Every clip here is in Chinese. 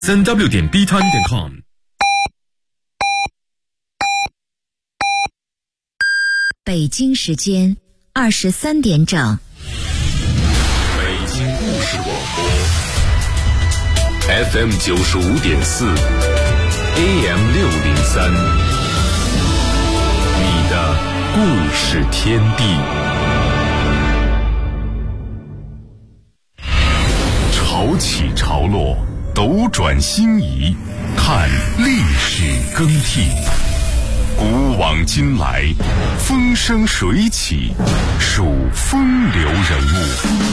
3w.btown.com。 北京时间23点整。 北京故事广播 FM 95.4 AM 603，你的故事天地。潮起潮落，斗转星移，看历史更替。古往今来，风生水起，数风流人物。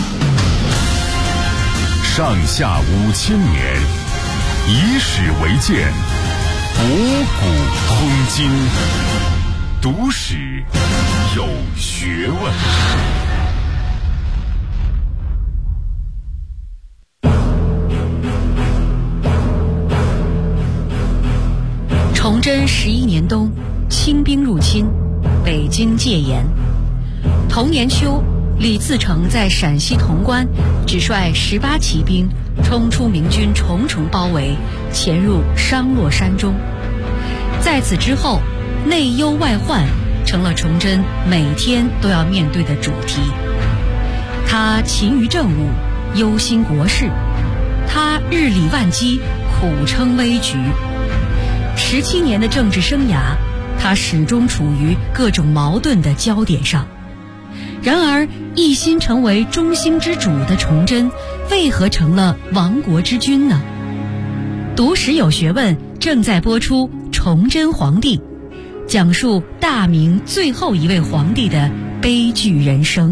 上下5000年，以史为鉴，博古通今，读史有学问。 崇祯11年冬，清兵入侵，北京戒严。同年秋，李自成在陕西潼关只率18骑兵冲出明军重重包围，潜入商洛山中。在此之后，内忧外患成了崇祯每天都要面对的主题。他勤于政务，忧心国事，他日理万机，苦撑危局。17年的政治生涯，他始终处于各种矛盾的焦点上。然而，一心成为中兴之主的崇祯，为何成了亡国之君呢？读史有学问正在播出《崇祯皇帝》，讲述大明最后一位皇帝的悲剧人生。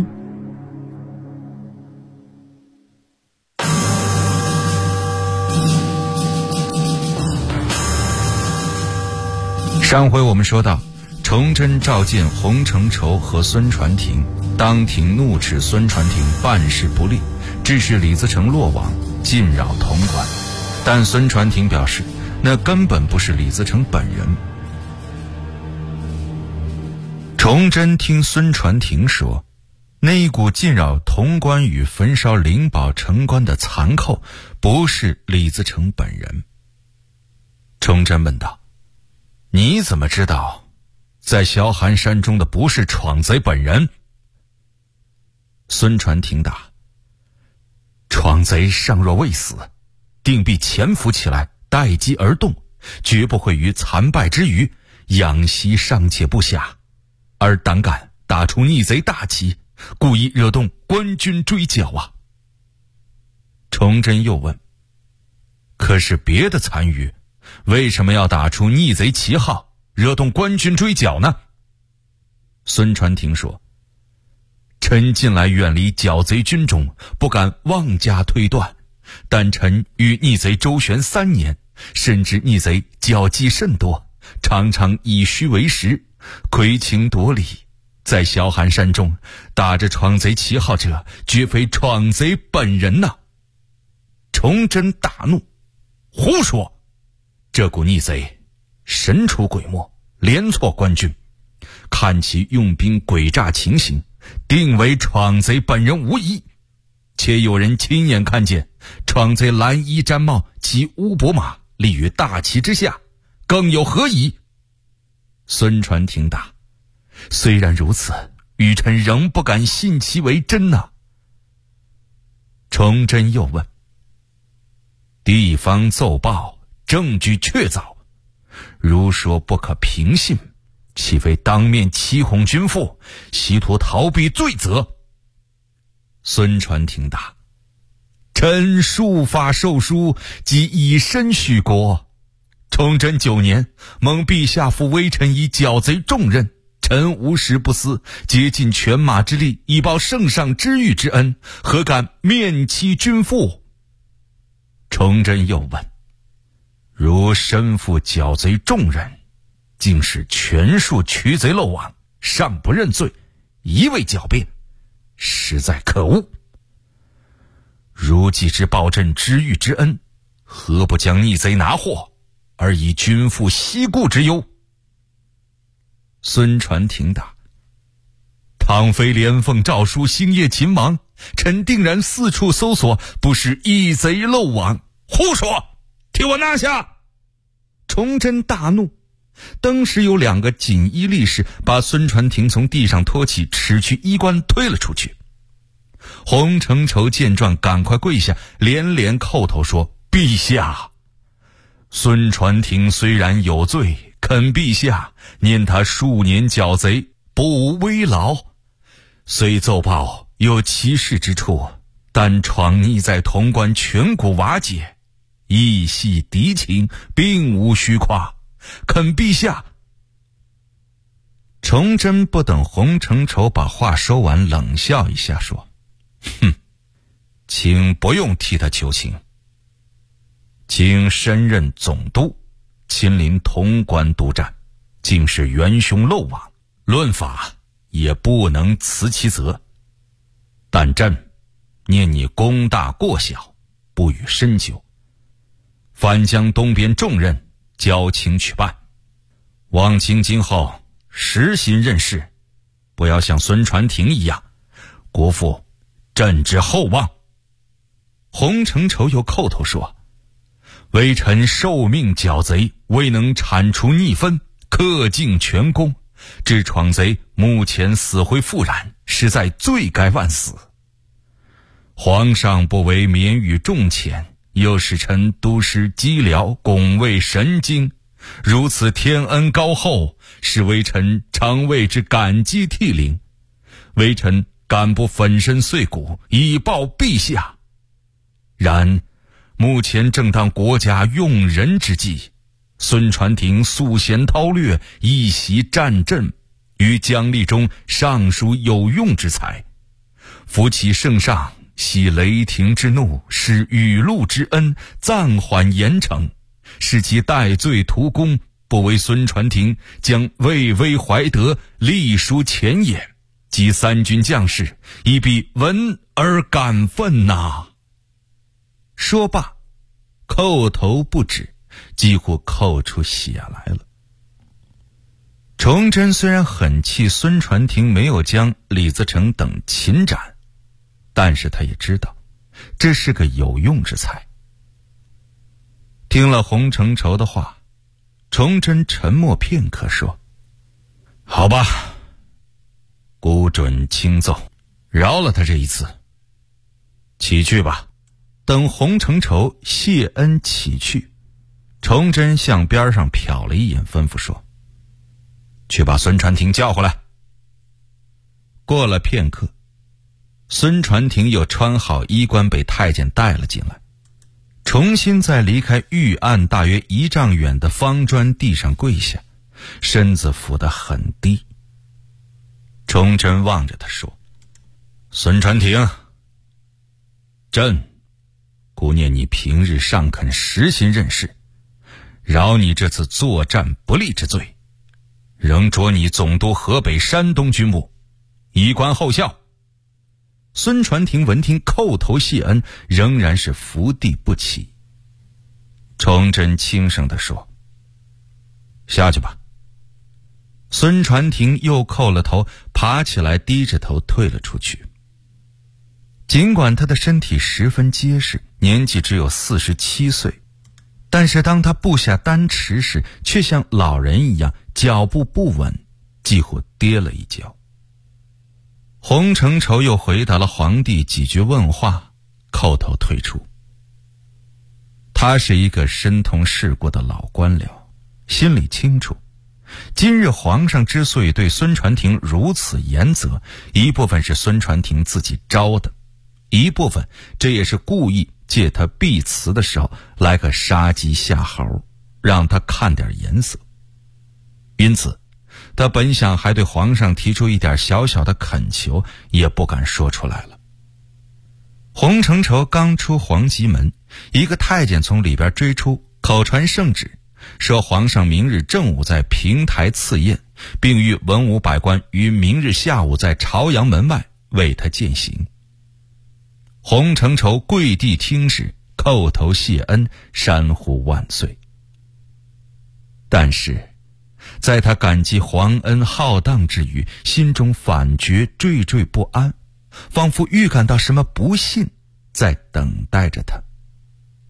上回我们说到，崇祯召见洪承畴和孙传庭，当庭怒斥孙传庭办事不力，致使李自成落网，进扰潼关。但孙传庭表示，那根本不是李自成本人。崇祯听孙传庭说，那一股进扰潼关与焚烧灵宝城关的残寇，不是李自成本人。崇祯问道，你怎么知道在萧寒山中的不是闯贼本人？孙传庭答，闯贼尚若未死，定必潜伏起来，待机而动，绝不会于残败之余养息尚且不下，而胆敢打出逆贼大旗，故意惹动官军追剿啊。崇祯又问，可是别的残余为什么要打出逆贼旗号，惹动官军追剿呢？孙传庭说，臣近来远离剿贼军中，不敢妄加推断，但臣与逆贼周旋3年，深知逆贼狡计甚多，常常以虚为实，亏情夺理，在萧寒山中打着闯贼旗号者，绝非闯贼本人呐。崇祯大怒，胡说！这股逆贼神出鬼没，连错官军，看其用兵诡诈情形，定为闯贼本人无疑。且有人亲眼看见闯贼蓝衣毡帽及乌驂马立于大旗之下，更有何疑？孙传庭答，虽然如此，愚臣仍不敢信其为真呐。崇祯又问，地方奏报，证据确凿，如说不可凭信，岂非当面欺哄君父，企图逃避罪责？孙传庭答，臣束发受书，即以身许国。崇祯9年，蒙陛下复微臣以剿贼重任，臣无时不思，竭尽犬马之力，以报圣上知遇之恩，何敢面欺君父？崇祯又问，如身负剿贼重任，竟使全数驱贼漏网，尚不认罪，一味狡辩，实在可恶。如既知报朕知遇之恩，何不将逆贼拿获，而以君父息故之忧？孙传庭答，倘非连奉诏书星夜勤忙，臣定然四处搜索，不使一贼漏网。胡说！ 替我拿下！崇祯大怒，当时有2个锦衣力士把孙传庭从地上拖起，持去衣冠推了出去。洪承畴见状，赶快跪下，连连叩头说：陛下，孙传庭虽然有罪，恳陛下念他数年剿贼，不无危劳，虽奏报有其事之处，但闯逆在潼关全国瓦解，义系敌情，并无虚夸，恳陛下。崇祯不等洪承畴把话说完，冷笑一下说：哼，请不用替他求情，请身任总督，亲临潼关督战，竟是元凶漏网，论法也不能辞其责。但朕念你功大过小，不予深究，反将东边重任交请取办，望卿今后实心任事，不要像孙传庭一样辜负朕之厚望。洪承畴又叩头说：微臣受命剿贼，未能铲除逆分，克尽全功，致闯贼目前死灰复燃，实在罪该万死。皇上不为免予重谴，又使臣督师机辽，拱卫神经，如此天恩高厚，使微臣常为之感激涕零。微臣敢不粉身碎骨以报陛下？然目前正当国家用人之际，孙传庭素贤韬略，一袭战阵，于将吏中尚属有用之才。扶其圣上息雷霆之怒，施雨露之恩，暂缓严惩，使其戴罪图功，不为孙传庭将魏威怀德隶书前言，及3军将士亦必闻而感愤呐。说罢，叩头不止，几乎叩出血来了。崇祯虽然很气孙传庭没有将李自成等擒斩，但是他也知道这是个有用之才。听了洪承畴的话，崇祯沉默片刻说：好吧，孤准轻奏，饶了他这一次，起去吧。等洪承畴谢恩起去，崇祯向边上瞟了一眼，吩咐说：去把孙传庭叫回来。过了片刻，孙传庭又穿好衣冠，被太监带了进来，重新在离开御案大约1丈远的方砖地上跪下，身子伏得很低。崇祯望着他说：孙传庭，朕顾念你平日尚肯实心任事，饶你这次作战不利之罪，仍着你总督河北山东军务，以观后效。孙传庭闻听，叩头谢恩，仍然是伏地不起。崇祯轻声地说：下去吧。孙传庭又叩了头，爬起来，低着头退了出去。尽管他的身体十分结实，年纪只有47岁，但是当他步下丹池时，却像老人一样脚步不稳，几乎跌了一跤。洪承畴又回答了皇帝几句问话，叩头退出。他是一个身同世故的老官僚，心里清楚，今日皇上之所以对孙传庭如此严责，一部分是孙传庭自己招的，一部分这也是故意借他避辞的时候来个杀鸡吓猴，让他看点颜色。因此他本想还对皇上提出一点小小的恳求，也不敢说出来了。洪承畴刚出皇极门，一个太监从里边追出，口传圣旨，说皇上明日正午在平台赐宴，并谕文武百官于明日下午在朝阳门外为他饯行。洪承畴跪地听旨，叩头谢恩，山呼万岁。但是在他感激皇恩浩荡之余，心中反觉惴惴不安，仿佛预感到什么不幸在等待着他。他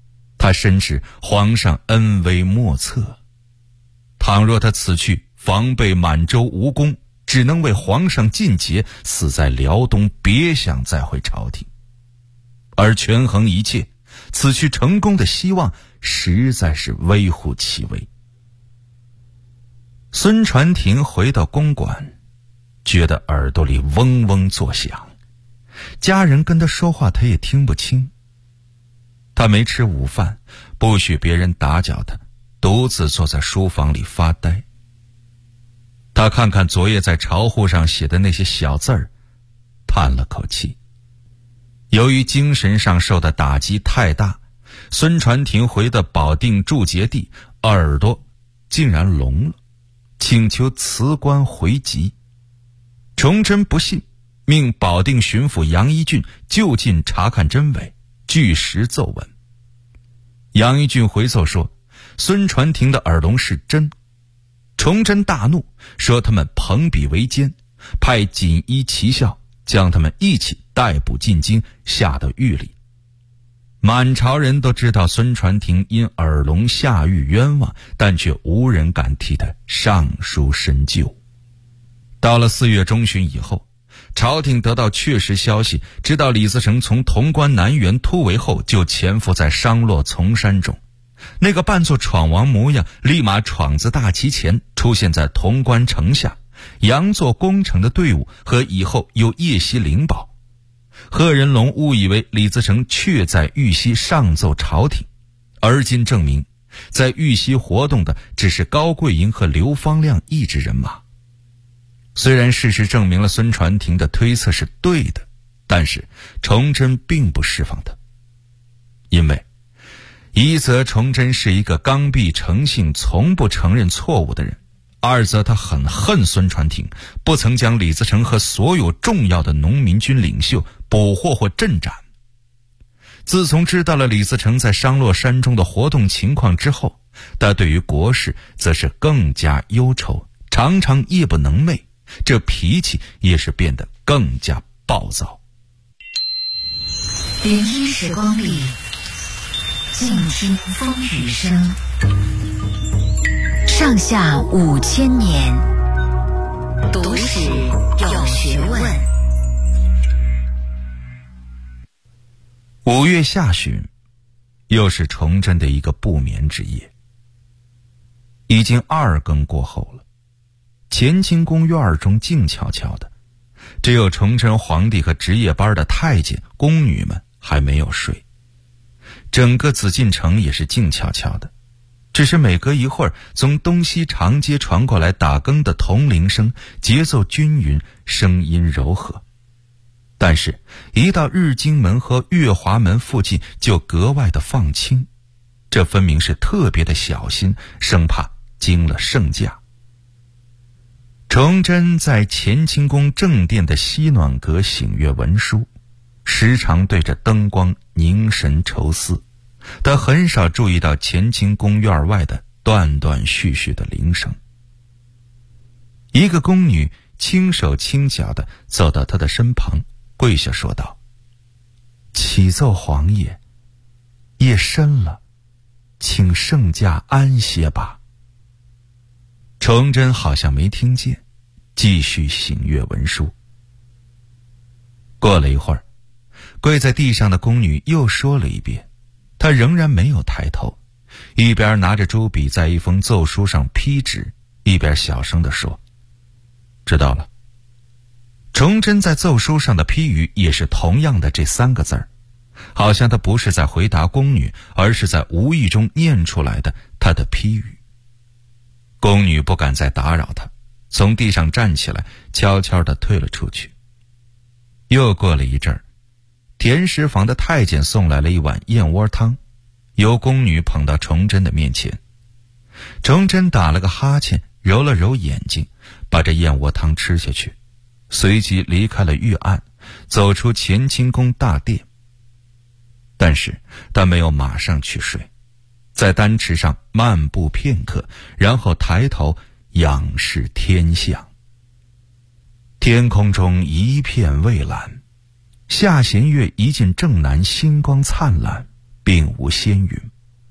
他深知皇上恩威莫测，倘若他此去防备满洲无功，只能为皇上尽节，死在辽东，别想再回朝廷。而权衡一切，此去成功的希望实在是微乎其微。孙传庭回到公馆，觉得耳朵里嗡嗡作响，家人跟他说话他也听不清。他没吃午饭，不许别人打搅他，独自坐在书房里发呆。他看看昨夜在朝户上写的那些小字儿，叹了口气。由于精神上受的打击太大，孙传庭回的保定驻节地耳朵竟然聋了，请求辞官回籍。崇祯不信，命保定巡抚杨一俊就近查看真伪，据实奏闻。杨一俊回奏说，孙传庭的耳聋是真。崇祯大怒，说他们朋比为奸，派锦衣旗校将他们一起逮捕进京，下到狱里。满朝人都知道孙传庭因耳聋下狱冤枉，但却无人敢替他上书申究。到了4月中旬以后，朝廷得到确实消息，知道李自成从潼关南园突围后就潜伏在商洛丛山中。那个扮作闯王模样，立马闯自大旗前，出现在潼关城下，佯作攻城的队伍，和以后又夜袭灵宝。贺人龙误以为李自成确在玉溪上奏朝廷，而今证明在玉溪活动的只是高桂英和刘方亮一支人马。虽然事实证明了孙传庭的推测是对的，但是崇祯并不释放他。因为一则崇祯是一个刚愎成性，从不承认错误的人；二则他很恨孙传庭，不曾将李自成和所有重要的农民军领袖捕获或镇斩。自从知道了李自成在商洛山中的活动情况之后，他对于国事则是更加忧愁，常常夜不能寐，这脾气也是变得更加暴躁。 云阴时光里，静听风雨声，上下5000年，读史有学问。 5月下旬，又是崇祯的一个不眠之夜。已经2更过后了，乾清宫院中静悄悄的，只有崇祯皇帝和值夜班的太监、宫女们还没有睡。整个紫禁城也是静悄悄的，只是每隔一会儿从东西长街传过来打更的铜铃声，节奏均匀，声音柔和。但是一到日经门和月华门附近就格外的放轻，这分明是特别的小心，生怕惊了圣驾。崇祯在乾清宫正殿的西暖阁醒月文书，时常对着灯光凝神愁思，他很少注意到乾清宫院外的断断续续的铃声。一个宫女轻手轻脚地走到他的身旁，跪下说道：“启奏皇爷，夜深了，请圣驾安歇吧。”崇祯好像没听见，继续醒阅文书。过了一会儿，跪在地上的宫女又说了一遍，她仍然没有抬头，一边拿着朱笔在一封奏书上批纸，一边小声地说：“知道了。”崇祯在奏书上的批语也是同样的这3个字儿，好像他不是在回答宫女，而是在无意中念出来的他的批语。宫女不敢再打扰他，从地上站起来，悄悄地退了出去。又过了一阵儿，田食房的太监送来了一碗燕窝汤，由宫女捧到崇祯的面前。崇祯打了个哈欠，揉了揉眼睛，把这燕窝汤吃下去，随即离开了御案，走出乾清宫大殿。但是他没有马上去睡，在丹池上漫步片刻，然后抬头仰视天象。天空中一片蔚蓝，下弦月一进正南，星光灿烂，并无仙云。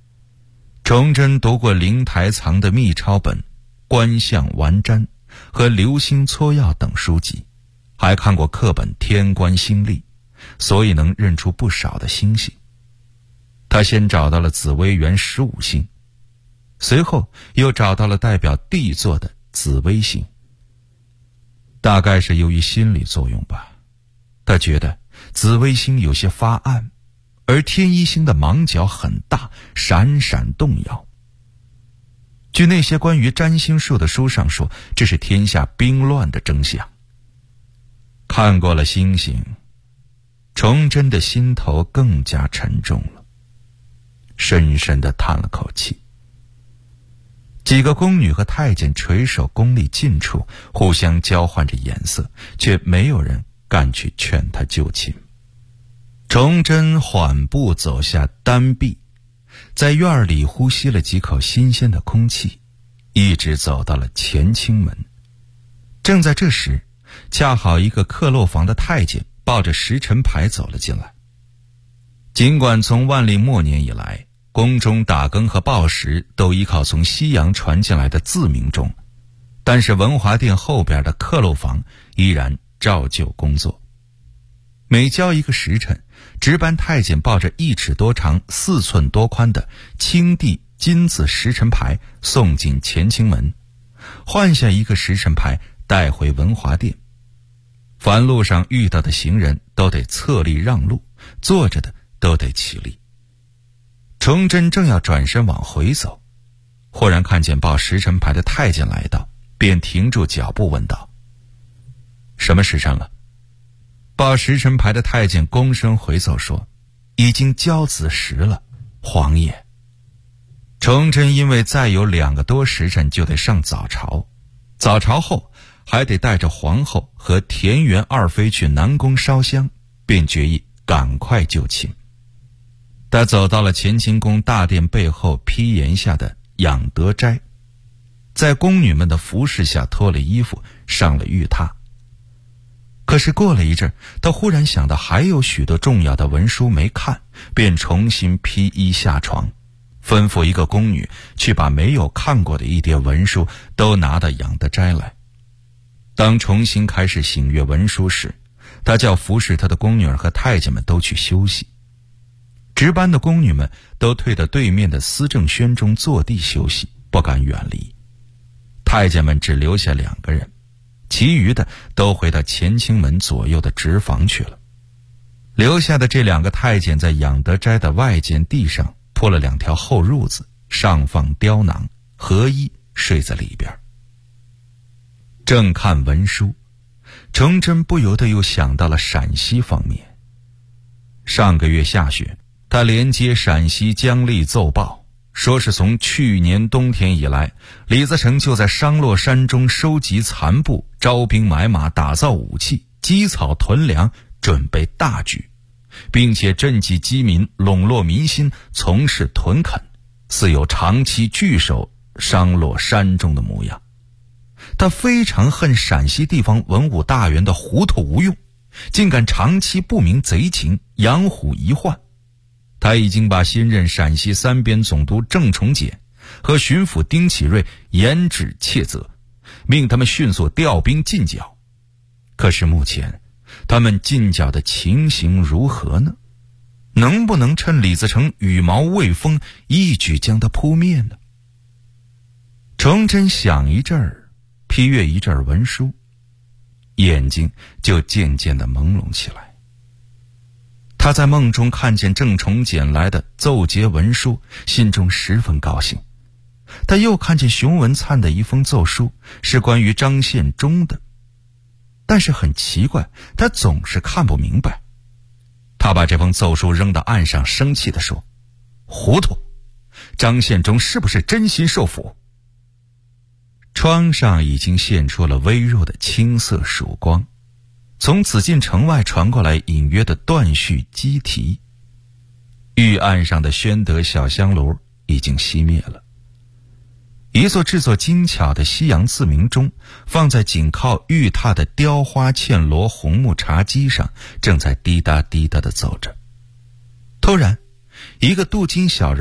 崇祯读过灵台藏的秘抄本《观相玩占》和《流星撮要》等书籍，还看过课本《天官星历》，所以能认出不少的星星。他先找到了紫微垣15星，随后又找到了代表地座的紫微星。大概是由于心理作用吧，他觉得紫微星有些发暗，而天一星的芒角很大，闪闪动摇。据那些关于占星术的书上说，这是天下兵乱的征象。看过了星星，崇祯的心头更加沉重了，深深地叹了口气。几个宫女和太监垂首宫里近处，互相交换着眼色，却没有人敢去劝他就寝。崇祯缓步走下单壁，在院里呼吸了几口新鲜的空气，一直走到了乾清门。正在这时，恰好一个客漏房的太监抱着时辰牌走了进来。尽管从万历末年以来，宫中打更和报时都依靠从西洋传进来的字明钟，但是文华殿后边的客漏房依然照旧工作。每交一个时辰，值班太监抱着1尺多长、4寸多宽的青地金字时辰牌送进乾清门，换下一个时辰牌带回文华殿。凡路上遇到的行人都得侧立让路，坐着的都得起立。崇祯正要转身往回走，忽然看见报时辰牌的太监来到，便停住脚步问道：什么时辰了？报时辰牌的太监躬身回奏说：已经交子时了，皇爷。崇祯因为再有2个多时辰就得上早朝，早朝后还得带着皇后和田园二妃去南宫烧香，便决意赶快就寝。他走到了乾清宫大殿背后披檐下的养德斋，在宫女们的服侍下脱了衣服，上了玉榻。可是过了一阵，他忽然想到还有许多重要的文书没看，便重新披衣下床，吩咐一个宫女去把没有看过的一叠文书都拿到养德斋来。当重新开始省阅文书时，他叫服侍他的宫女儿和太监们都去休息。值班的宫女们都退到对面的思政轩中坐地休息，不敢远离。太监们只留下2个人，其余的都回到乾清门左右的直房去了。留下的这2个太监在养德斋的外间地上铺了2条厚褥子，上放雕囊，合衣睡在里边。正看文书，崇祯不由得又想到了陕西方面。上个月下雪，他连接陕西姜丽奏报，说是从去年冬天以来，李自成就在商洛山中收集残部，招兵买马，打造武器，积草屯粮，准备大举，并且赈济饥民，笼络民心，从事屯垦，似有长期据守商洛山中的模样。他非常恨陕西地方文武大员的糊涂无用，竟敢长期不明贼情，养虎遗患。他已经把新任陕西3边总督郑崇简和巡抚丁启瑞严旨切责，命他们迅速调兵进剿。可是目前他们进剿的情形如何呢？能不能趁李自成羽毛未丰，一举将他扑灭呢？崇祯想一阵儿，批阅一阵儿文书，眼睛就渐渐地朦胧起来。他在梦中看见郑崇简来的奏节文书，心中十分高兴。他又看见熊文灿的一封奏书，是关于张献忠的，但是很奇怪，他总是看不明白。他把这封奏书扔到岸上，生气地说：糊涂，张献忠是不是真心受俘？窗上已经现出了微弱的青色曙光，从紫禁城外传过来隐约的断续鸡啼。御案上的宣德小香炉已经熄灭了，一座制作精巧的西洋字明钟放在紧靠玉榻的雕花嵌螺红木茶几上，正在滴答滴答地走着。突然，一个镀金小人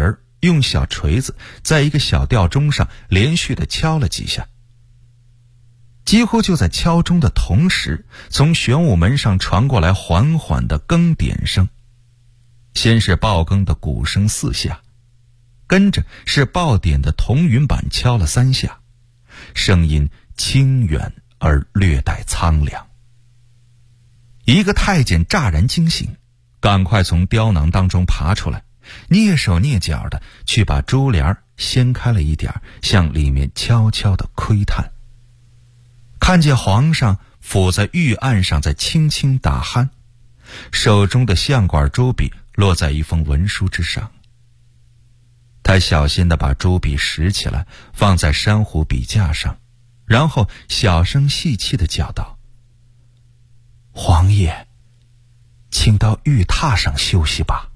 用小锤子在一个小吊钟上连续地敲了几下。几乎就在敲钟的同时，从玄武门上传过来缓缓的更点声。先是报更的鼓声4下，跟着是报点的铜云板敲了3下，声音清远而略带苍凉。一个太监乍然惊醒，赶快从雕囊当中爬出来，蹑手蹑脚的去把珠帘掀开了一点，向里面悄悄的窥探。看见皇上伏在御案上在轻轻打鼾，手中的相管朱笔落在一封文书之上。他小心地把朱笔拾起来放在珊瑚笔架上，然后小声细气地叫道：皇爷，请到玉榻上休息吧。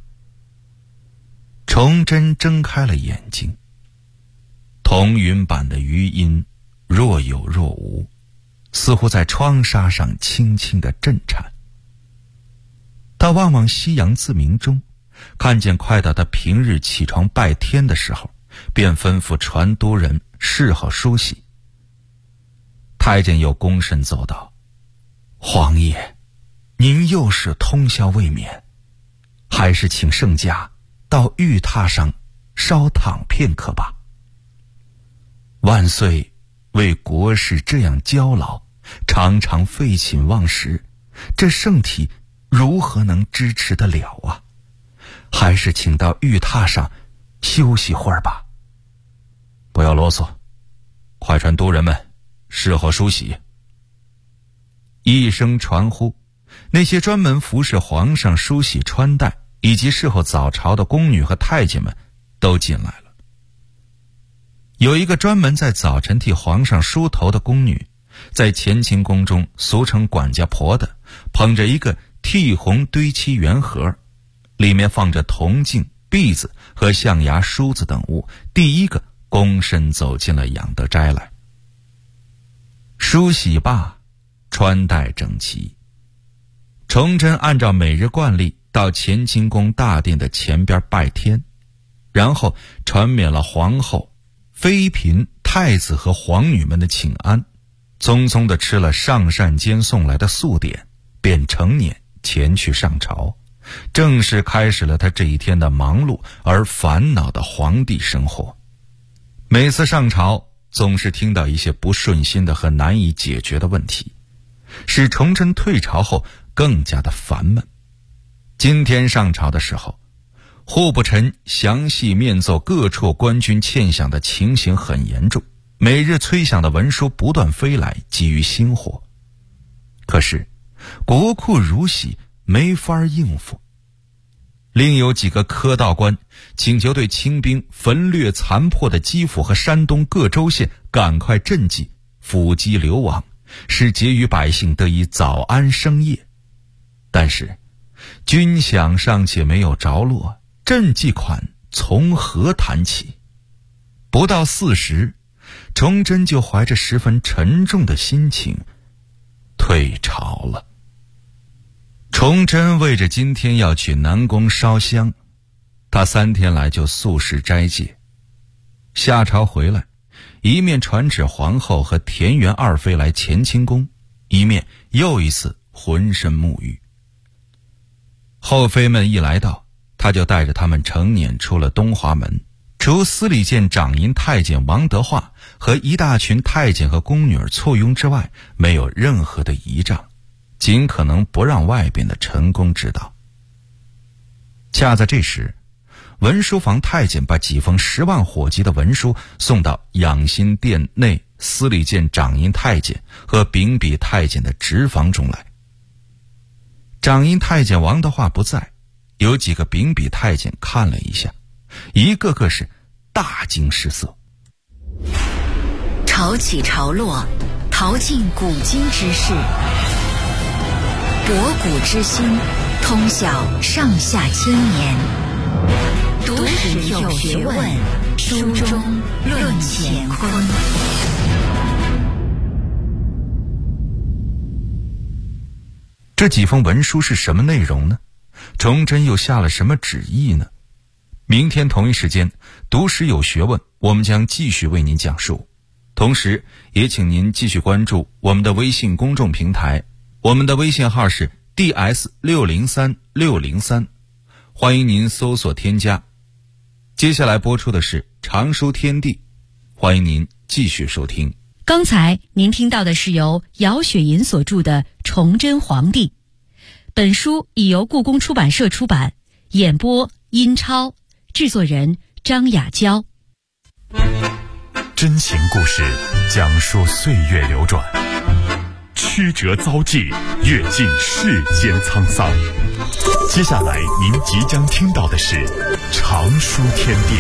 崇祯睁开了眼睛，铜云板的余音若有若无，似乎在窗纱上轻轻地震颤。他望望夕阳自明中，看见快到他平日起床拜天的时候，便吩咐传都人侍候梳洗。太监又躬身奏道：皇爷，您又是通宵未眠，还是请圣驾到玉榻上稍躺片刻吧。万岁为国事这样焦劳，常常废寝忘食，这圣体如何能支持得了啊？还是请到玉榻上休息会儿吧。不要啰嗦，快传都人们侍候梳洗。一声传呼，那些专门服侍皇上梳洗穿戴以及侍候早朝的宫女和太监们都进来了。有一个专门在早晨替皇上梳头的宫女，在乾清宫中俗称管家婆的，捧着一个剔红堆漆圆盒，里面放着铜镜、篦子和象牙梳子等物，第一个躬身走进了养德斋来。梳洗罢，穿戴整齐。崇祯按照每日惯例到乾清宫大殿的前边拜天，然后传免了皇后、妃嫔、太子和皇女们的请安，匆匆地吃了上膳监送来的素点，便乘辇前去上朝，正式开始了他这一天的忙碌而烦恼的皇帝生活。每次上朝总是听到一些不顺心的和难以解决的问题，使崇祯退朝后更加的烦闷。今天上朝的时候，户部臣详细面奏各处官军欠饷的情形很严重，每日催饷的文书不断飞来，急于星火。可是国库如洗，没法应付。另有几个科道官请求对清兵焚掠残破的基辅和山东各州县赶快赈济，抚积流亡，使节余百姓得以早安生业。但是军饷尚且没有着落，赈济款从何谈起？不到4时，崇祯就怀着十分沉重的心情退朝了。崇祯为着今天要去南宫烧香，他3天来就素食斋戒。下朝回来，一面传旨皇后和田园二妃来乾清宫，一面又一次浑身沐浴。后妃们一来到，他就带着他们乘辇出了东华门，除司礼监掌银太监王德化和一大群太监和宫女儿簇拥之外，没有任何的仪仗，尽可能不让外边的臣工知道。恰在这时，文书房太监把几封10万火急的文书送到养心殿内司礼监掌银太监和秉笔太监的职房中来。掌银太监王德化不在，有几个秉笔太监看了一下，一个个是大惊失色。 潮起潮落，淘尽古今之事，博古之今，通晓上下千年。读史有学问，书中论乾坤。 这几封文书是什么内容呢？崇祯又下了什么旨意呢？ 明天同一时间，读史有学问，我们将继续为您讲述。同时也请您继续关注我们的微信公众平台，我们的微信号是 DS603603，欢迎您搜索添加。接下来播出的是常书天地，欢迎您继续收听。 刚才您听到的是由姚雪银所著的《崇祯皇帝》，本书已由故宫出版社出版，演播殷超，制作人张雅娇。 真情故事讲述岁月流转，曲折遭际，阅尽世间沧桑。接下来您即将听到的是常书天地。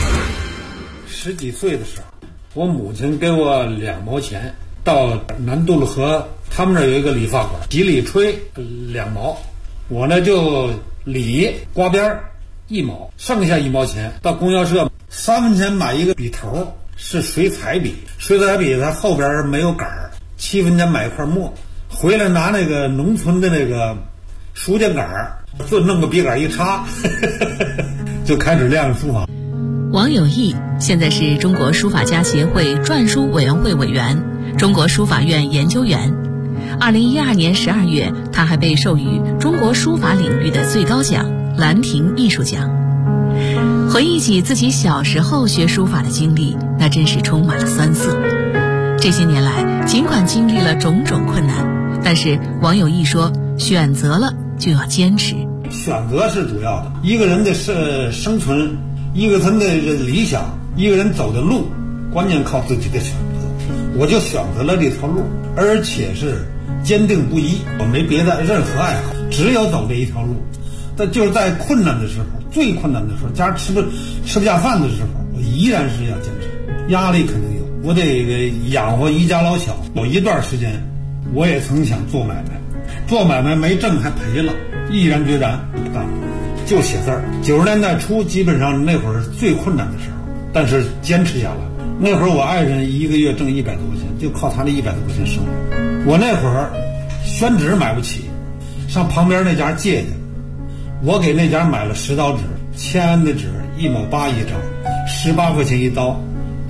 10几岁的时候，我母亲给我2毛钱，到南渡路河他们那儿有一个理发馆，几里吹2毛，我呢就理刮边1毛，剩下1毛钱到供销社3分钱买一个笔头，是水彩笔，水彩笔它后边没有杆儿，7分钱买一块墨，回来拿那个农村的那个书架杆儿，就弄个笔杆一插就开始练书法。 王有义现在是中国书法家协会篆书委员会委员，中国书法院研究员。2012年12月，他还被授予中国书法领域的最高奖兰亭艺术奖。回忆起自己小时候学书法的经历，那真是充满了酸涩。这些年来，尽管经历了种种困难，但是王有义说，选择了就要坚持。 选择是主要的，一个人的生存，一个人的理想，一个人走的路，关键靠自己的选择。我就选择了这条路，而且是坚定不移，我没别的任何爱好，只有走这一条路。但就是在困难的时候，最困难的时候，家吃不下饭的时候，我依然是要坚持。压力肯定有，我得养活一家老小。有一段时间我也曾想做买卖，做买卖没挣还赔了，毅然决然不干了，就写字儿。90年代初基本上那会儿是最困难的时候，但是坚持下来。那会儿我爱人一个月挣100多块钱，就靠他那100多块钱生活。我那会儿宣纸买不起，上旁边那家借去，我给那家买了10刀纸，签的纸1毛8一张，18块钱一刀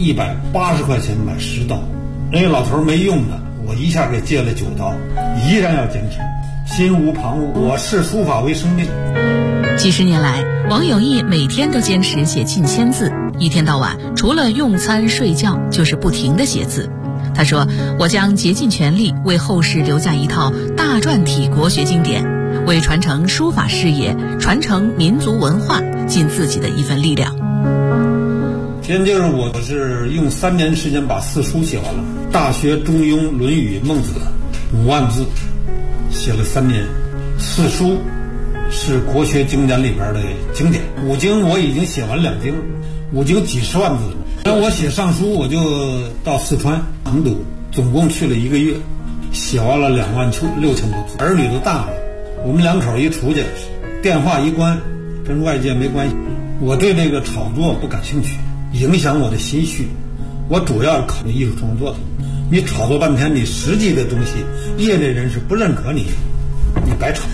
，180块钱买10刀。人家老头没用的，我一下给借了9刀，依然要坚持，心无旁骛，我视书法为生命。 几十年来，王有义每天都坚持写近1000字，一天到晚除了用餐睡觉就是不停地写字。他说，我将竭尽全力为后世留下一套大篆体国学经典，为传承书法事业，传承民族文化尽自己的一份力量。 天津我是用3年时间把4书写完了，大学、中庸、论语、孟子5万字写了3年。4书是国学经典里边的经典，5经我已经写完2经，5经几10万字。然后我写上书，我就到四川成都，总共去了1个月，写完了26000多字。儿女都大了，我们2口一出去，电话一关，跟外界没关系。我对这个炒作不感兴趣，影响我的心绪。我主要考虑艺术创作的。你炒作半天，你实际的东西，业内人士不认可你，你白炒。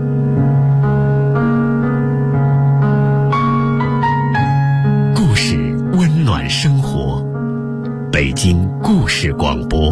故事温暖生活，北京故事广播。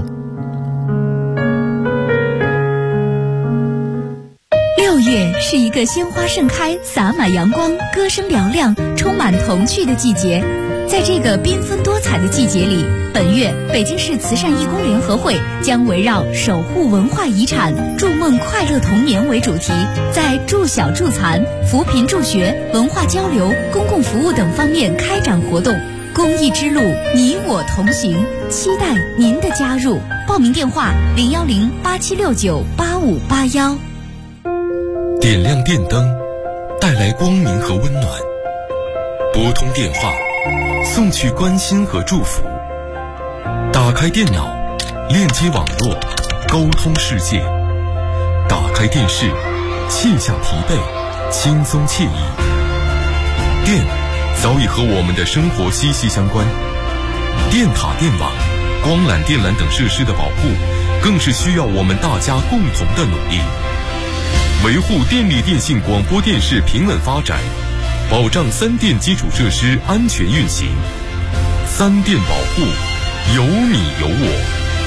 6月是一个鲜花盛开、洒满阳光、歌声嘹亮、充满童趣的季节。在这个缤纷多彩的季节里，本月北京市慈善义工联合会将围绕守护文化遗产、筑梦快乐童年为主题，在助小助残、扶贫助学、文化交流、公共服务等方面开展活动。公益之路，你我同行，期待您的加入。报名电话010-8769-8581。 点亮电灯，带来光明和温暖；拨通电话，送去关心和祝福；打开电脑，链接网络，沟通世界；打开电视，卸下疲惫，轻松惬意。电早已和我们的生活息息相关，电塔、电网、光缆、电缆等设施的保护，更是需要我们大家共同的努力。维护电力电信广播电视平稳发展， 保障三电基础设施安全运行。三电保护，有你有我。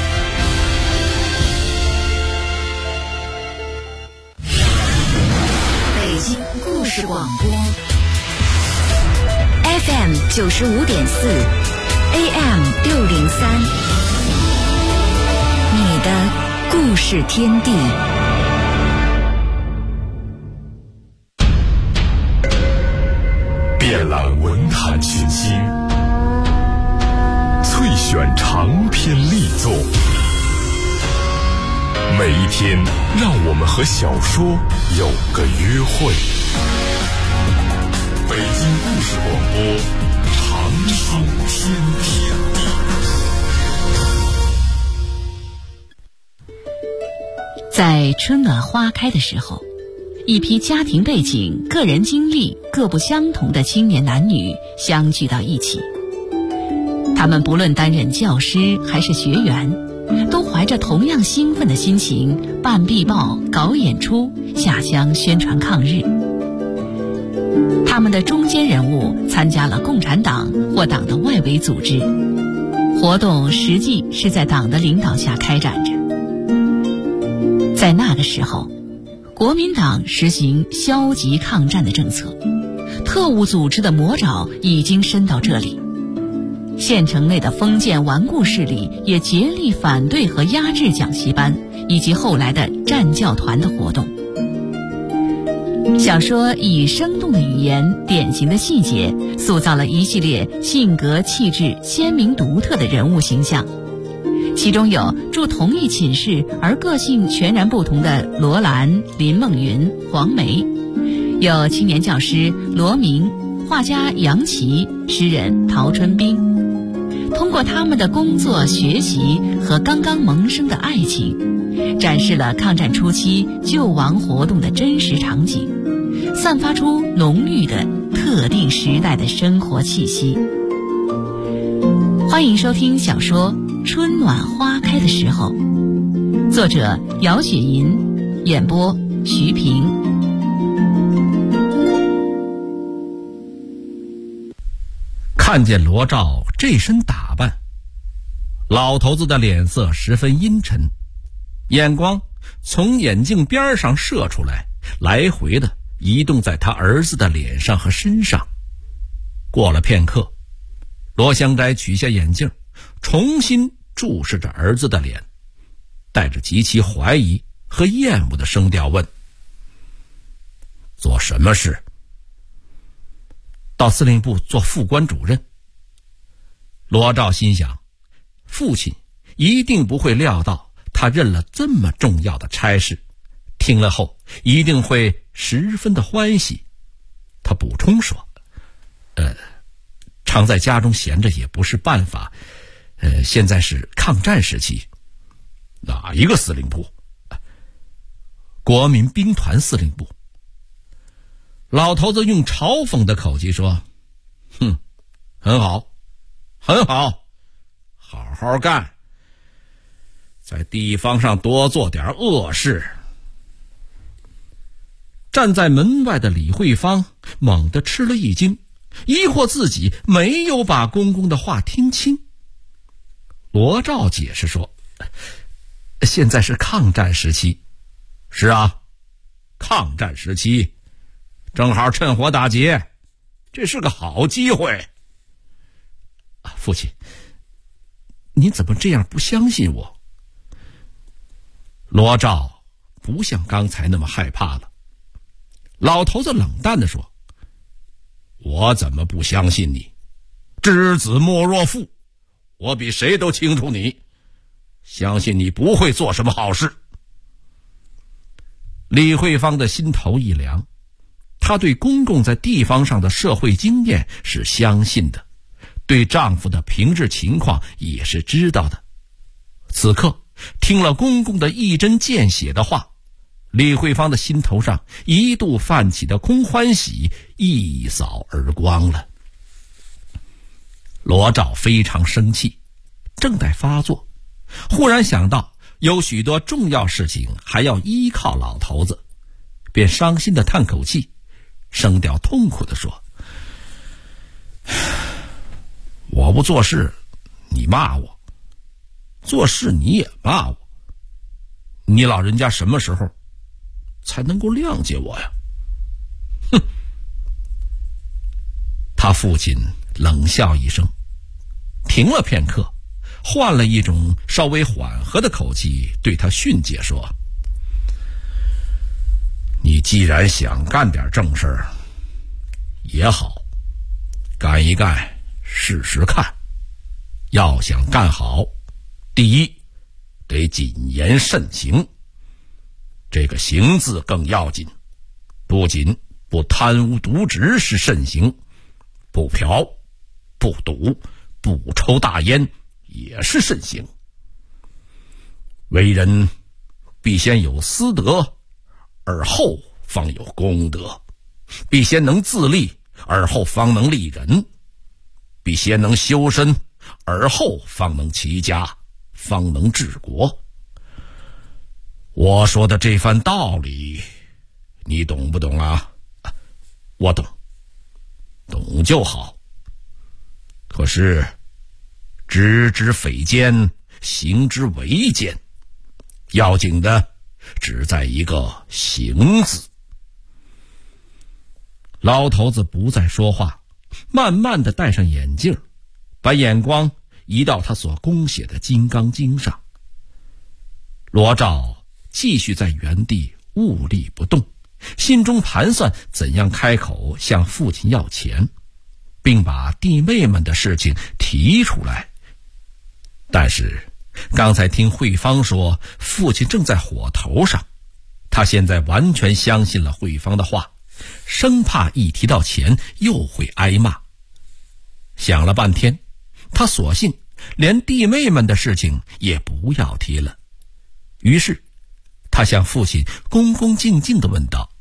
北京故事广播 FM 95.4 AM 603，你的故事天地。 遍览文坛群星，萃选长篇力作。每一天，让我们和小说有个约会。北京故事广播，长寿天地。 在春暖花开的时候，一批家庭背景、个人经历各不相同的青年男女相聚到一起。他们不论担任教师还是学员，都怀着同样兴奋的心情办壁报、搞演出、下乡宣传抗日。他们的中坚人物参加了共产党或党的外围组织，活动实际是在党的领导下开展着。在那个时候，国民党实行消极抗战的政策，特务组织的魔爪已经伸到这里。县城内的封建顽固势力也竭力反对和压制讲习班以及后来的战教团的活动。小说以生动的语言、典型的细节，塑造了一系列性格气质鲜明独特的人物形象。其中有住同一寝室而个性全然不同的罗兰、林梦云、黄梅，有青年教师罗明、画家杨琦、诗人陶春冰。通过他们的工作、学习和刚刚萌生的爱情，展示了抗战初期救亡活动的真实场景，散发出浓郁的特定时代的生活气息。欢迎收听小说《春暖花开的时候》，作者姚雪银，演播徐平。 看见罗照这身打扮，老头子的脸色十分阴沉，眼光从眼镜边上射出来，来回的移动在他儿子的脸上和身上。过了片刻，罗香斋取下眼镜，重新注视着儿子的脸，带着极其怀疑和厌恶的声调问：做什么事？到司令部做副官主任。罗照心想，父亲一定不会料到他认了这么重要的差事，听了后一定会十分的欢喜。他补充说：常在家中闲着也不是办法，现在是抗战时期。哪一个司令部？国民兵团司令部。老头子用嘲讽的口气说：很好，很好，好好干，在地方上多做点恶事。站在门外的李慧芳猛地吃了一惊，疑惑自己没有把公公的话听清。罗照解释说：现在是抗战时期。是啊，抗战时期，正好趁火打劫，这是个好机会。父亲，你怎么这样不相信我？罗照不像刚才那么害怕了。老头子冷淡地说：我怎么不相信你？知子莫若父，我比谁都清楚你，相信你不会做什么好事。李慧芳的心头一凉，她对公公在地方上的社会经验是相信的，对丈夫的平日情况也是知道的。此刻听了公公的一针见血的话，李慧芳的心头上一度泛起的空欢喜一扫而光了。罗照非常生气，正在发作，忽然想到有许多重要事情还要依靠老头子，便伤心的叹口气，声调痛苦地说： 我不做事，你骂我；做事你也骂我。你老人家什么时候才能够谅解我呀？哼！他父亲冷笑一声，停了片刻，换了一种稍微缓和的口气对他训诫说：你既然想干点正事儿也好，干一干试试看。要想干好，第一得谨言慎行，这个行字更要紧，不仅不贪污渎职是慎行，不嫖不赌不抽大烟也是慎行。为人必先有私德，而后方有公德；必先能自立，而后方能立人；必先能修身，而后方能齐家，方能治国。我说的这番道理，你懂不懂啊？我懂，懂就好。可是知之匪奸，行之为奸，要紧的只在一个行字。老头子不再说话，慢慢地戴上眼镜，把眼光移到他所供写的《金刚经》上。罗照继续在原地兀立不动，心中盘算怎样开口向父亲要钱，并把弟妹们的事情提出来。但是刚才听慧芳说父亲正在火头上，他现在完全相信了慧芳的话，生怕一提到钱又会挨骂。想了半天，他索性连弟妹们的事情也不要提了。于是他向父亲恭恭敬敬地问道：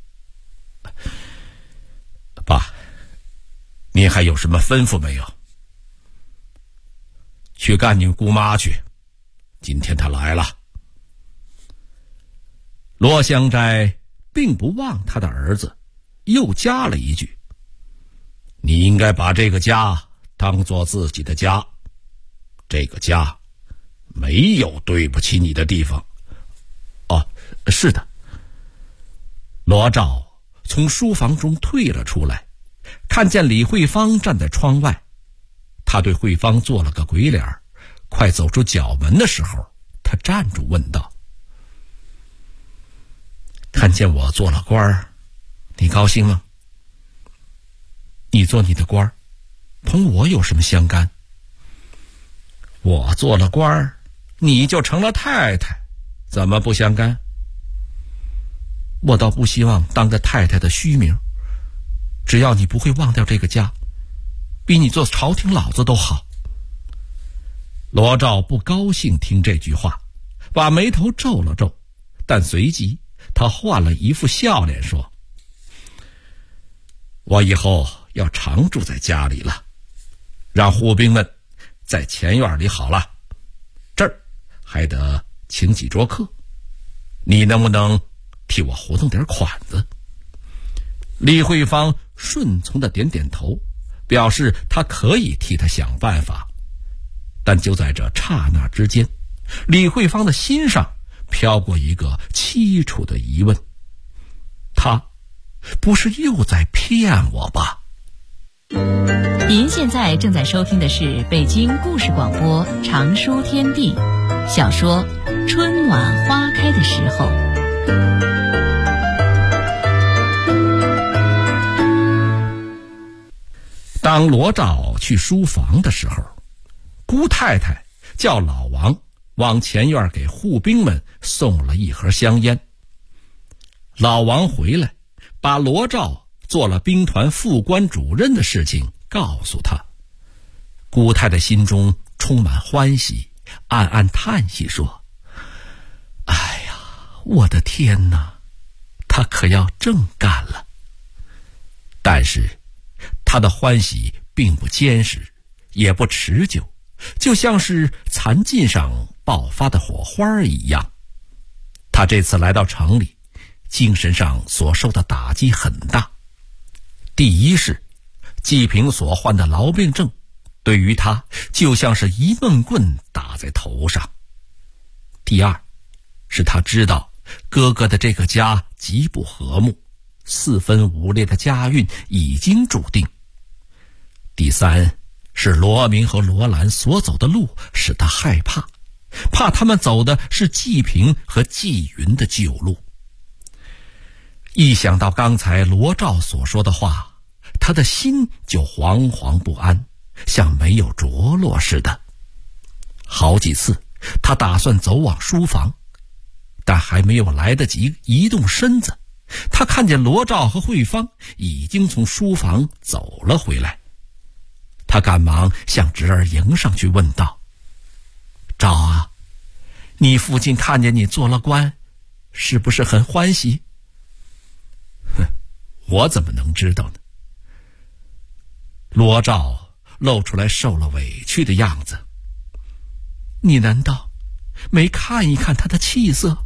爸，您还有什么吩咐没有？去干你姑妈去，今天她来了。罗香斋并不忘他的儿子，又加了一句：你应该把这个家当作自己的家，这个家没有对不起你的地方。哦，是的。罗照从书房中退了出来，看见李慧芳站在窗外，他对慧芳做了个鬼脸，快走出角门的时候，他站住问道：看见我做了官儿，你高兴吗？你做你的官儿，同我有什么相干？我做了官儿，你就成了太太，怎么不相干？我倒不希望当个太太的虚名，只要你不会忘掉这个家，比你做朝廷老子都好。罗照不高兴听这句话，把眉头皱了皱，但随即他换了一副笑脸说：我以后要常住在家里了，让护兵们在前院里好了，这儿还得请几桌客，你能不能替我活动点款子？李慧芳顺从的点点头，表示他可以替他想办法。但就在这刹那之间，李慧芳的心上飘过一个凄楚的疑问：他不是又在骗我吧？ 您现在正在收听的是北京故事广播长书天地小说《春暖花开的时候》。 当罗照去书房的时候，姑太太叫老王往前院给护兵们送了一盒香烟。老王回来，把罗照做了兵团副官主任的事情告诉他。姑太太心中充满欢喜，暗暗叹息说：哎呀，我的天哪，他可要正干了。但是他的欢喜并不坚实，也不持久，就像是残劲上爆发的火花一样。他这次来到城里，精神上所受的打击很大。第一是季平所患的痨病症对于他就像是一闷棍打在头上。第二，是他知道哥哥的这个家极不和睦，4分5裂的家运已经注定。第三，是罗明和罗兰所走的路使他害怕，怕他们走的是季平和季云的旧路。一想到刚才罗兆所说的话，他的心就惶惶不安，像没有着落似的。好几次他打算走往书房，但还没有来得及移动身子，他看见罗兆和慧芳已经从书房走了回来。他赶忙向侄儿迎上去问道：兆啊，你父亲看见你做了官，是不是很欢喜？我怎么能知道呢？罗兆露出来受了委屈的样子。你难道没看一看他的气色？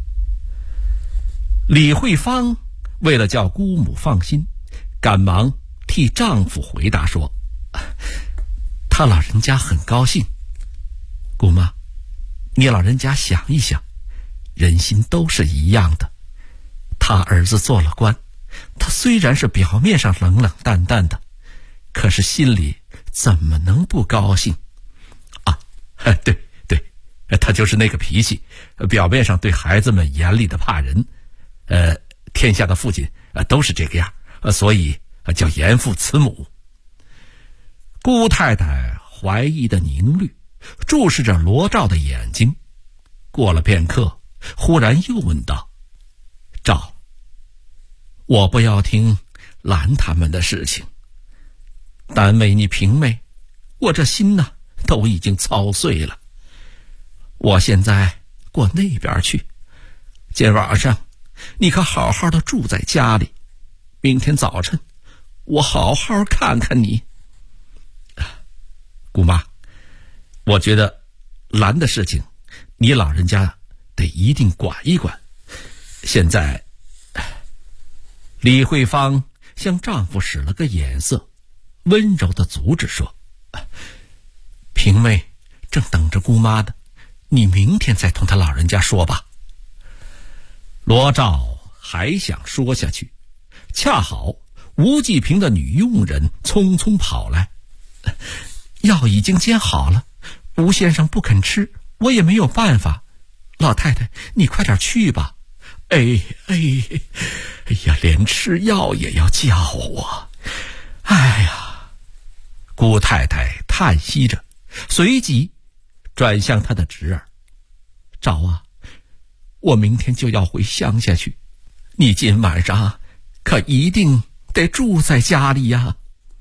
李慧芳为了叫姑母放心，赶忙替丈夫回答说：他老人家很高兴。姑妈，你老人家想一想，人心都是一样的。他儿子做了官，他虽然是表面上冷冷淡淡的，可是心里怎么能不高兴啊？对，他就是那个脾气，表面上对孩子们严厉的怕人。天下的父亲都是这个样，所以叫严父慈母。姑太太怀疑的凝虑，注视着罗兆的眼睛。过了片刻，忽然又问道：兆，我不要听兰他们的事情，但为你平妹，我这心呢都已经操碎了。我现在过那边去，今晚上你可好好的住在家里，明天早晨我好好看看你。姑妈，我觉得兰的事情你老人家得一定管一管。现在李慧芳向丈夫使了个眼色，温柔地阻止说：平妹正等着姑妈的，你明天再同他老人家说吧。罗兆还想说下去，恰好吴继平的女佣人匆匆跑来：药已经煎好了，吴先生不肯吃，我也没有办法。老太太，你快点去吧。哎呀，连吃药也要叫我。哎呀，姑太太叹息着，随即转向她的侄儿：兆啊，我明天就要回乡下去，你今晚上可一定得住在家里呀。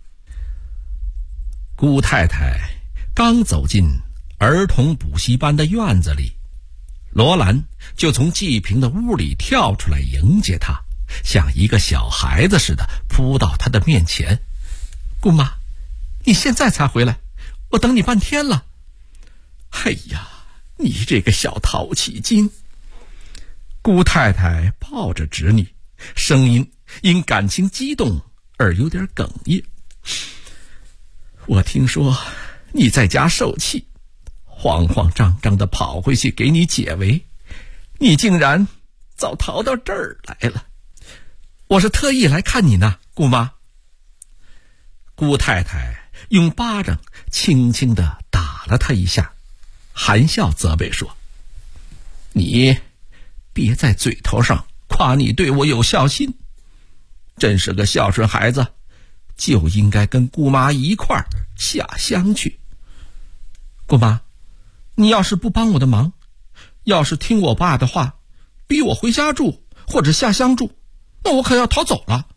姑太太刚走进儿童补习班的院子里，罗兰就从季平的屋里跳出来迎接她，像一个小孩子似的扑到她的面前：姑妈，你现在才回来，我等你半天了。哎呀，你这个小淘气精。姑太太抱着侄女，声音因感情激动而有点哽咽：我听说你在家受气，慌慌张张地跑回去给你解围，你竟然早逃到这儿来了。我是特意来看你呢，姑妈。姑太太用巴掌轻轻地打了她一下，含笑责备说：你别在嘴头上夸你对我有孝心，真是个孝顺孩子，就应该跟姑妈一块儿下乡去。姑妈，你要是不帮我的忙，要是听我爸的话，逼我回家住或者下乡住，那我可要逃走了。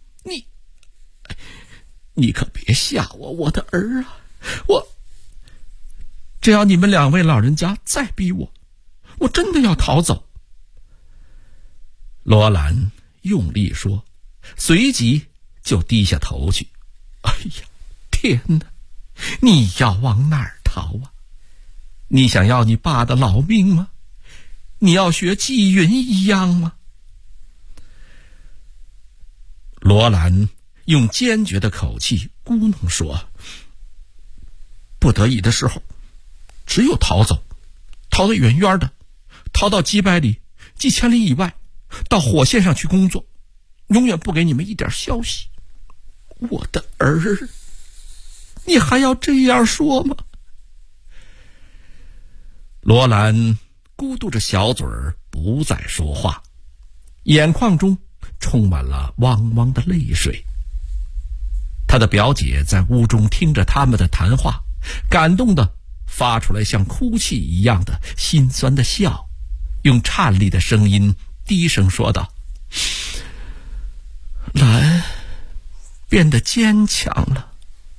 你可别吓我的儿啊！只要你们2位老人家再逼我，我真的要逃走。罗兰用力说，随即就低下头去。哎呀，天哪！你要往哪儿逃啊？你想要你爸的老命吗？你要学纪云一样吗？罗兰用坚决的口气咕哝说： 不得已的时候，只有逃走，逃得远远的，逃到几百里、几千里以外，到火线上去工作，永远不给你们一点消息。我的儿，你还要这样说吗？罗兰咕嘟着小嘴儿，不再说话，眼眶中充满了汪汪的泪水。他的表姐在屋中听着他们的谈话，感动地发出来像哭泣一样的心酸的笑，用颤栗的声音低声说道：兰变得坚强了。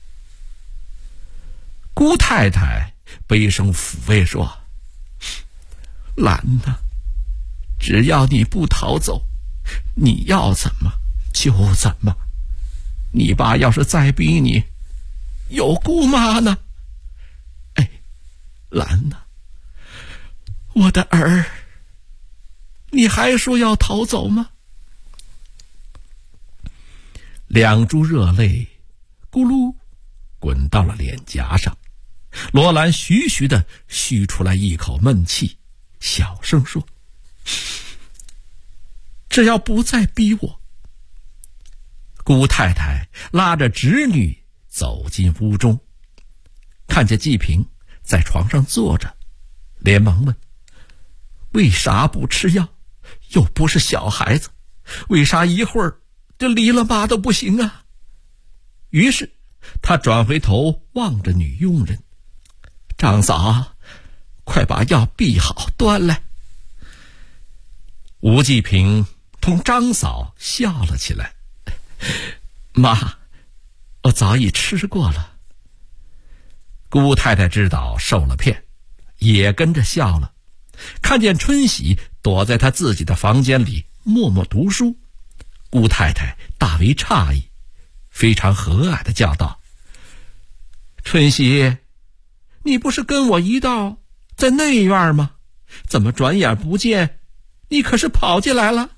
姑太太悲声抚慰说：兰呐，只要你不逃走，你要怎么就怎么。你爸要是再逼你，有姑妈呢。哎，兰呐，我的儿，你还说要逃走吗？两珠热泪咕噜滚到了脸颊上，罗兰徐徐地吁出来一口闷气，小声说：只要不再逼我。姑太太拉着侄女走进屋中，看见季平在床上坐着，连忙问：为啥不吃药？又不是小孩子，为啥一会儿就离了妈都不行啊？于是他转回头望着女佣人：张嫂，快把药备好，端来。吴季平同张嫂笑了起来：妈，我早已吃过了。姑太太知道受了骗，也跟着笑了。看见春喜躲在她自己的房间里默默读书，姑太太大为诧异，非常和蔼地叫道：春喜，你不是跟我一道在内院吗？怎么转眼不见，你可是跑进来了？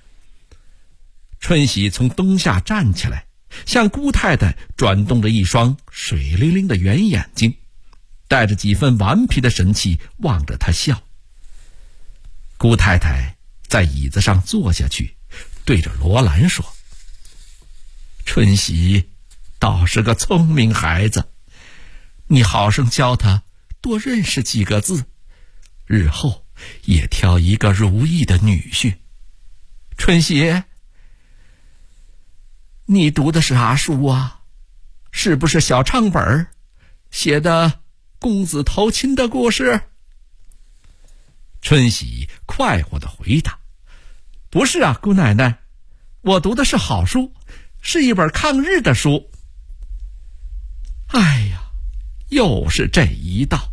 春喜从灯下站起来，向姑太太转动着一双水灵灵的圆眼睛，带着几分顽皮的神气望着她笑。姑太太在椅子上坐下去，对着罗兰说：春喜倒是个聪明孩子，你好生教他多认识几个字，日后也挑一个如意的女婿。春喜，你读的是啥书啊？是不是小唱本写的公子投亲的故事？春喜快活地回答：不是啊，姑奶奶，我读的是好书，是一本抗日的书。哎呀，又是这一道。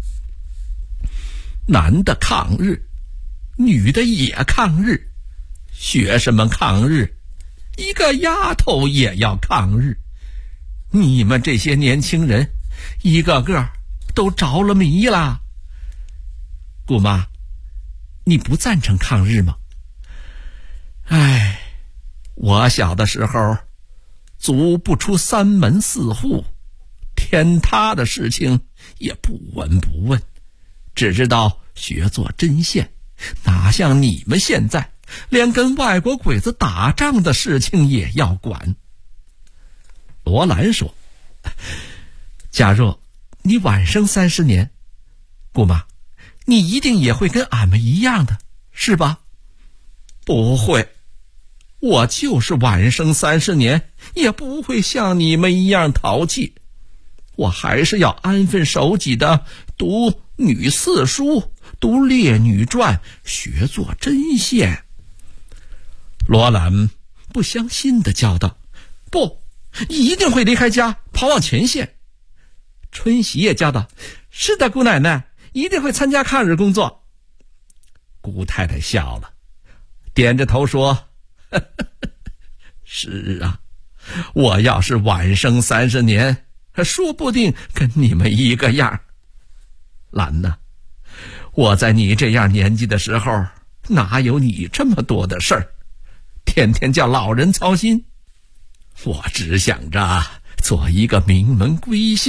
男的抗日，女的也抗日，学生们抗日，一个丫头也要抗日。你们这些年轻人一个个都着了迷了。姑妈，你不赞成抗日吗？哎，我小的时候足不出三门四户，天塌的事情也不闻不问，只知道学做针线，哪像你们现在连跟外国鬼子打仗的事情也要管。罗兰说：假若你晚生30年，姑妈，你一定也会跟俺们一样的，是吧？不会，我就是晚生30年，也不会像你们一样淘气。我还是要安分守己的读女四书，读烈女传，学做针线。罗兰不相信地叫道：不，一定会离开家跑往前线。春喜也叫道：是的，姑奶奶，一定会参加抗日工作。姑太太笑了，点着头说：呵呵呵，是啊，我要是晚生30年，说不定跟你们一个样。兰呐，我在你这样年纪的时候，哪有你这么多的事儿，天天叫老人操心。我只想着做一个名门闺秀，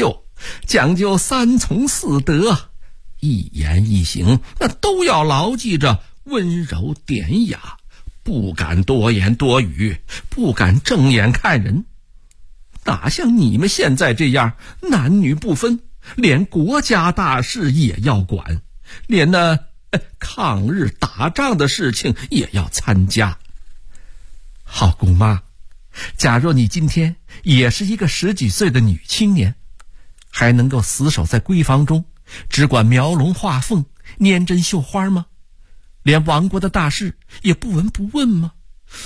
讲究3从4德，一言一行那都要牢记着温柔典雅，不敢多言多语，不敢正眼看人。哪像你们现在这样男女不分，连国家大事也要管，连那抗日打仗的事情也要参加。好姑妈，假若你今天也是一个10几岁的女青年，还能够死守在闺房中，只管描龙画凤、拈针绣花吗？连亡国的大事也不闻不问吗？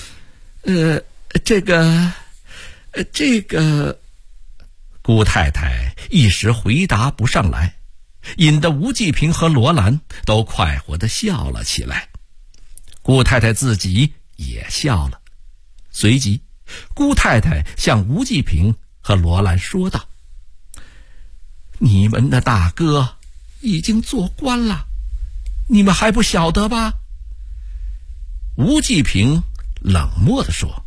这个姑太太一时回答不上来，引得吴继平和罗兰都快活地笑了起来。姑太太自己也笑了。随即姑太太向吴继平和罗兰说道：你们的大哥已经做官了，你们还不晓得吧？吴继平冷漠地说：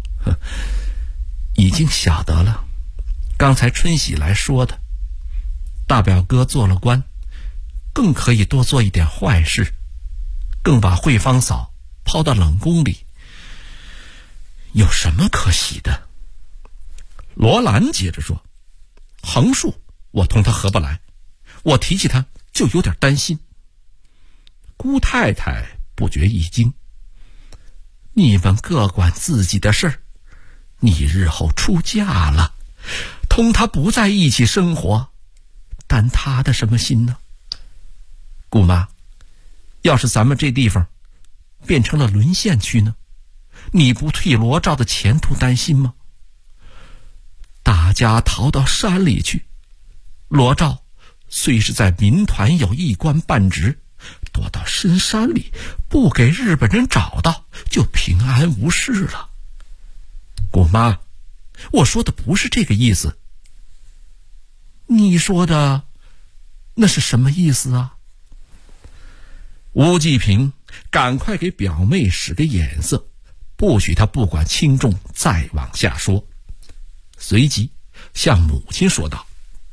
已经晓得了，刚才春喜来说的，大表哥做了官，更可以多做一点坏事，更把慧芳嫂抛到冷宫里，有什么可喜的？罗兰接着说：横竖我同他合不来，我提起他就有点担心。姑太太不觉一惊：你们各管自己的事儿，你日后出嫁了，同他不在一起生活，担他的什么心呢？姑妈，要是咱们这地方变成了沦陷区呢，你不替罗兆的前途担心吗？大家逃到山里去，罗兆虽是在民团有一官半职，躲到深山里，不给日本人找到，就平安无事了。姑妈，我说的不是这个意思。你说的那是什么意思啊？吴继平赶快给表妹使个眼色，不许她不管轻重再往下说。随即向母亲说道：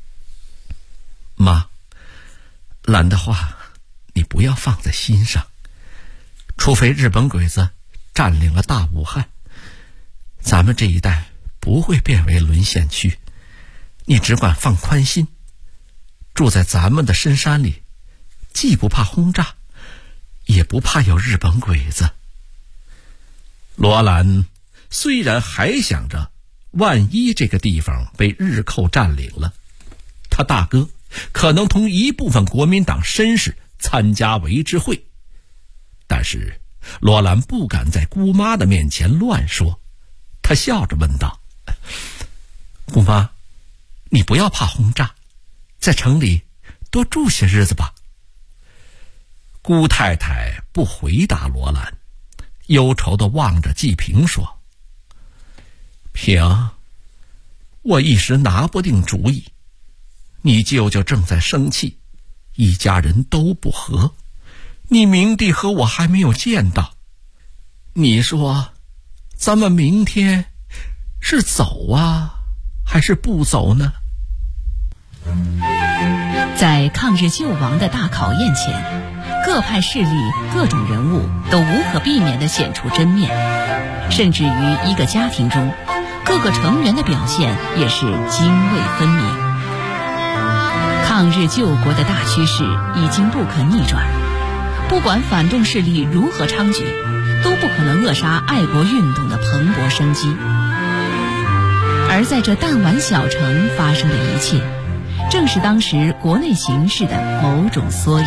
妈，兰的话你不要放在心上，除非日本鬼子占领了大武汉，咱们这一带不会变为沦陷区，你只管放宽心，住在咱们的深山里，既不怕轰炸，也不怕有日本鬼子。罗兰虽然还想着万一这个地方被日寇占领了，他大哥可能同一部分国民党绅士参加围之会，但是罗兰不敢在姑妈的面前乱说。他笑着问道：姑妈，你不要怕轰炸，在城里多住些日子吧。姑太太不回答罗兰，忧愁地望着季平说：平，我一时拿不定主意，你舅舅正在生气，一家人都不和，你明帝和我还没有见到，你说咱们明天是走啊还是不走呢？ 在抗日救亡的大考验前，各派势力、各种人物都无可避免地显出真面，甚至于一个家庭中，各个成员的表现也是泾渭分明。抗日救国的大趋势已经不可逆转，不管反动势力如何猖獗，都不可能扼杀爱国运动的蓬勃生机。而在这弹丸小城发生的一切，正是当时国内形势的某种缩影。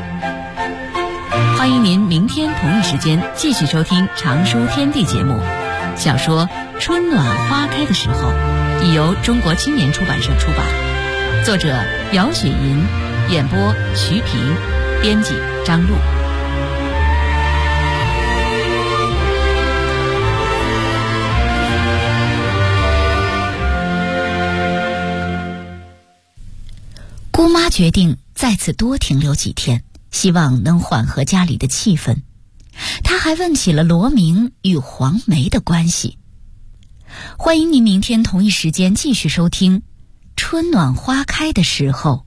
欢迎您明天同一时间继续收听常书天地节目。小说《春暖花开的时候》已由中国青年出版社出版，作者姚雪银，演播徐平，编辑张璐。 姑妈决定在此多停留几天，希望能缓和家里的气氛。她还问起了罗明与黄梅的关系。欢迎您明天同一时间继续收听春暖花开的时候。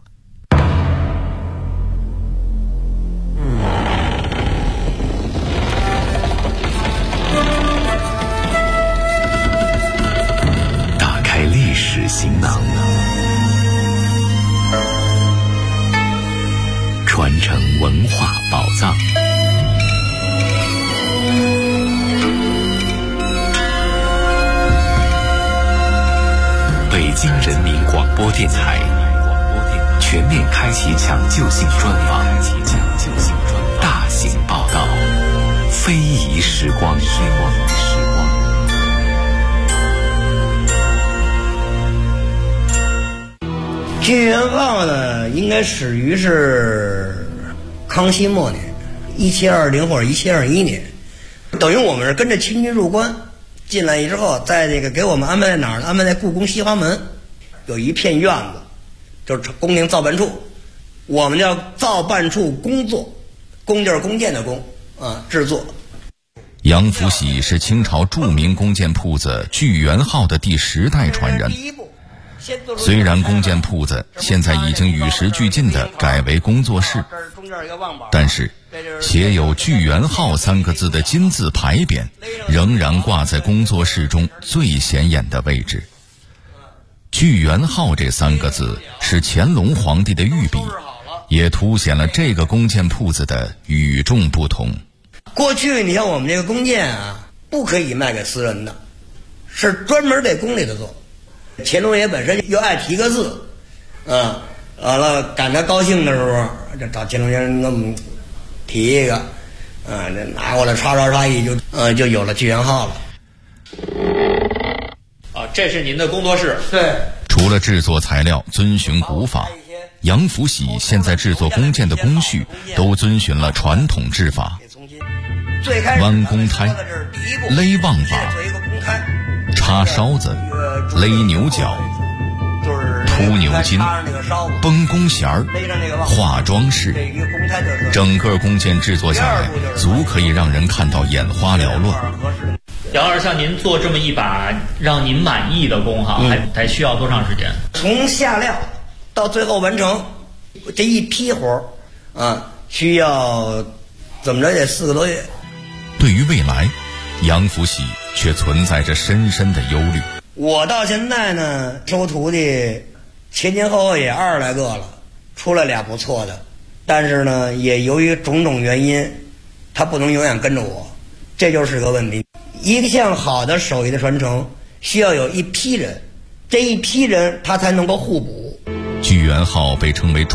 打开历史行囊，传承文化宝藏。北京人民广播电台全面开启抢救性专访，大型报道，非遗时光。 聚源号呢，应该始于是康熙末年，1720或者1721年，等于我们是跟着清军入关。进来之后，在这个给我们安排在哪儿呢？安排在故宫西华门，有一片院子，就是宫廷造办处，我们叫造办处工作，工就是弓箭的弓啊，制作。 杨福喜是清朝著名弓箭铺子聚源号的第10代传人。虽然弓箭铺子现在已经与时俱进地改为工作室，但是写有聚源号3个字的金字牌匾仍然挂在工作室中最显眼的位置。聚源号这3个字是乾隆皇帝的御笔，也凸显了这个弓箭铺子的与众不同。 过去你像我们这个弓箭啊，不可以卖给私人的，是专门给宫里的做。乾隆爷本身又爱提个字，完了赶他高兴的时候，就找乾隆爷给我们提一个，这拿过来刷一就有了聚源号了。 这是您的工作室。 对。 除了制作材料遵循古法，杨福喜现在制作弓箭的工序都遵循了传统制法，弯弓胎、勒望把、插梢子、勒牛角、凸牛筋、绷弓弦儿、化装饰，整个弓箭制作下来，足可以让人看到眼花缭乱。 杨老师，像您做这么一把让您满意的弓哈，还需要多长时间？ 从下料到最后完成这一批活需要怎么着也4个多月。 对于未来，杨福喜却存在着深深的忧虑。 我到现在呢，收徒弟前后也20来个了，出来俩不错的，但是呢，也由于种种原因，他不能永远跟着我，这就是个问题。一项好的手艺的传承，需要有一批人，这一批人他才能够互补。 聚源号被称为